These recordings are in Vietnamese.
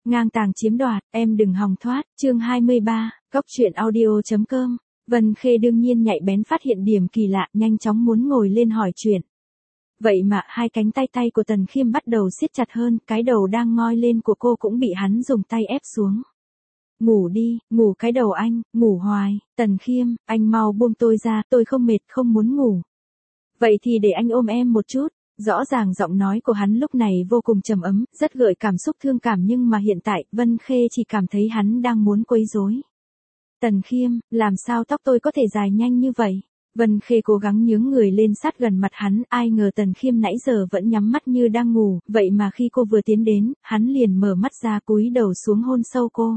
ngang tàng chiếm đoạt, em đừng hòng thoát, chương 23, Cốc truyện audio.com. Vân Khê đương nhiên nhạy bén phát hiện điểm kỳ lạ, nhanh chóng muốn ngồi lên hỏi chuyện. Vậy mà hai cánh tay của Tần Khiêm bắt đầu siết chặt hơn, cái đầu đang ngoi lên của cô cũng bị hắn dùng tay ép xuống. Ngủ đi, ngủ cái đầu anh, ngủ hoài, Tần Khiêm, anh mau buông tôi ra, tôi không mệt, không muốn ngủ. Vậy thì để anh ôm em một chút. Rõ ràng giọng nói của hắn lúc này vô cùng trầm ấm, rất gợi cảm xúc thương cảm, nhưng mà hiện tại, Vân Khê chỉ cảm thấy hắn đang muốn quấy rối. Tần Khiêm, làm sao tóc tôi có thể dài nhanh như vậy? Vân Khê cố gắng nhướng người lên sát gần mặt hắn, ai ngờ Tần Khiêm nãy giờ vẫn nhắm mắt như đang ngủ, vậy mà khi cô vừa tiến đến, hắn liền mở mắt ra cúi đầu xuống hôn sâu cô.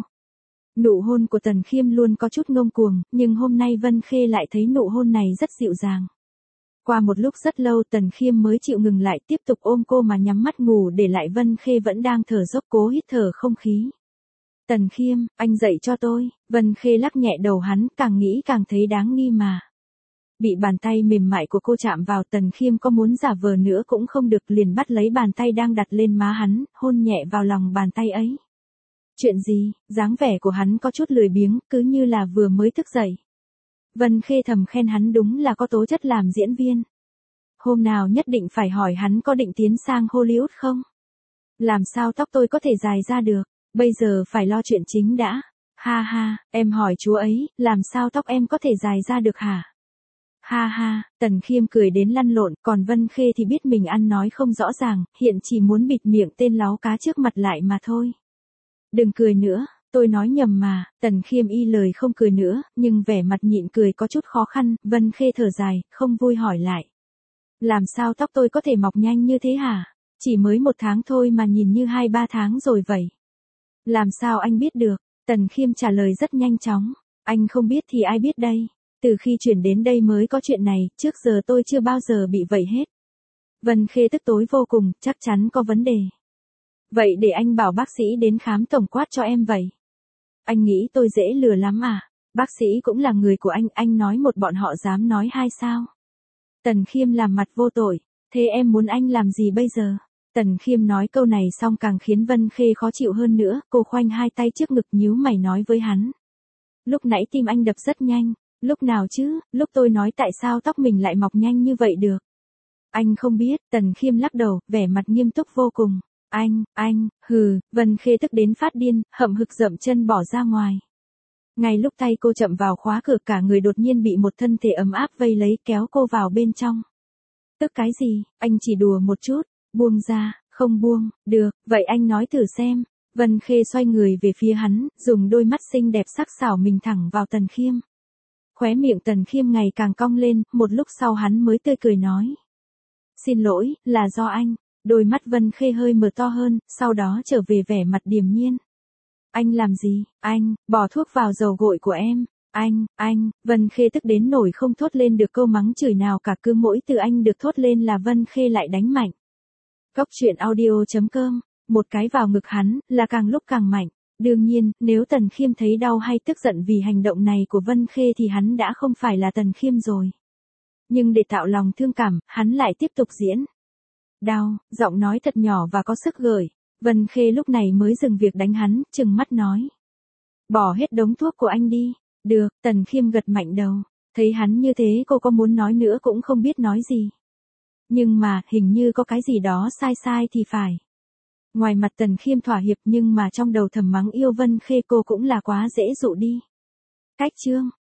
Nụ hôn của Tần Khiêm luôn có chút ngông cuồng, nhưng hôm nay Vân Khê lại thấy nụ hôn này rất dịu dàng. Qua một lúc rất lâu Tần Khiêm mới chịu ngừng lại, tiếp tục ôm cô mà nhắm mắt ngủ, để lại Vân Khê vẫn đang thở dốc cố hít thở không khí. Tần Khiêm, anh dậy cho tôi. Vân Khê lắc nhẹ đầu hắn, càng nghĩ càng thấy đáng nghi mà. Bị bàn tay mềm mại của cô chạm vào, Tần Khiêm có muốn giả vờ nữa cũng không được, liền bắt lấy bàn tay đang đặt lên má hắn, hôn nhẹ vào lòng bàn tay ấy. Chuyện gì? Dáng vẻ của hắn có chút lười biếng, cứ như là vừa mới thức dậy. Vân Khê thầm khen hắn đúng là có tố chất làm diễn viên. Hôm nào nhất định phải hỏi hắn có định tiến sang Hollywood không? Làm sao tóc tôi có thể dài ra được? Bây giờ phải lo chuyện chính đã. Ha ha, em hỏi chú ấy, làm sao tóc em có thể dài ra được hả? Ha ha, Tần Khiêm cười đến lăn lộn, còn Vân Khê thì biết mình ăn nói không rõ ràng, hiện chỉ muốn bịt miệng tên láo cá trước mặt lại mà thôi. Đừng cười nữa. Tôi nói nhầm mà. Tần Khiêm y lời không cười nữa, nhưng vẻ mặt nhịn cười có chút khó khăn. Vân Khê thở dài, không vui hỏi lại. Làm sao tóc tôi có thể mọc nhanh như thế hả? Chỉ mới 1 tháng thôi mà nhìn như 2-3 tháng rồi vậy. Làm sao anh biết được? Tần Khiêm trả lời rất nhanh chóng. Anh không biết thì ai biết đây? Từ khi chuyển đến đây mới có chuyện này, trước giờ tôi chưa bao giờ bị vậy hết. Vân Khê tức tối vô cùng, chắc chắn có vấn đề. Vậy để anh bảo bác sĩ đến khám tổng quát cho em vậy. Anh nghĩ tôi dễ lừa lắm à? Bác sĩ cũng là người của anh nói một bọn họ dám nói hai sao? Tần Khiêm làm mặt vô tội, thế em muốn anh làm gì bây giờ? Tần Khiêm nói câu này xong càng khiến Vân Khê khó chịu hơn nữa, cô khoanh hai tay trước ngực nhíu mày nói với hắn. Lúc nãy tim anh đập rất nhanh, lúc nào chứ, lúc tôi nói tại sao tóc mình lại mọc nhanh như vậy được? Anh không biết, Tần Khiêm lắc đầu, vẻ mặt nghiêm túc vô cùng. Anh, hừ, Vân Khê tức đến phát điên, hậm hực dậm chân bỏ ra ngoài. Ngay lúc tay cô chậm vào khóa cửa, cả người đột nhiên bị một thân thể ấm áp vây lấy, kéo cô vào bên trong. Tức cái gì, anh chỉ đùa một chút, buông ra, không buông, được, vậy anh nói thử xem. Vân Khê xoay người về phía hắn, dùng đôi mắt xinh đẹp sắc sảo mình thẳng vào Tần Khiêm. Khóe miệng Tần Khiêm ngày càng cong lên, một lúc sau hắn mới tươi cười nói. Xin lỗi, là do anh. Đôi mắt Vân Khê hơi mở to hơn, sau đó trở về vẻ mặt điềm nhiên. Anh làm gì? Anh, bỏ thuốc vào dầu gội của em. Anh, Vân Khê tức đến nổi không thốt lên được câu mắng chửi nào cả, cứ mỗi từ anh được thốt lên là Vân Khê lại đánh mạnh. Cốc truyện audio.com, một cái vào ngực hắn, là càng lúc càng mạnh. Đương nhiên, nếu Tần Khiêm thấy đau hay tức giận vì hành động này của Vân Khê thì hắn đã không phải là Tần Khiêm rồi. Nhưng để tạo lòng thương cảm, hắn lại tiếp tục diễn. Đau, giọng nói thật nhỏ và có sức gợi. Vân Khê lúc này mới dừng việc đánh hắn, trừng mắt nói. Bỏ hết đống thuốc của anh đi. Được, Tần Khiêm gật mạnh đầu. Thấy hắn như thế cô có muốn nói nữa cũng không biết nói gì. Nhưng mà, hình như có cái gì đó sai thì phải. Ngoài mặt Tần Khiêm thỏa hiệp nhưng mà trong đầu thầm mắng yêu Vân Khê cô cũng là quá dễ dụ đi. Cách chương.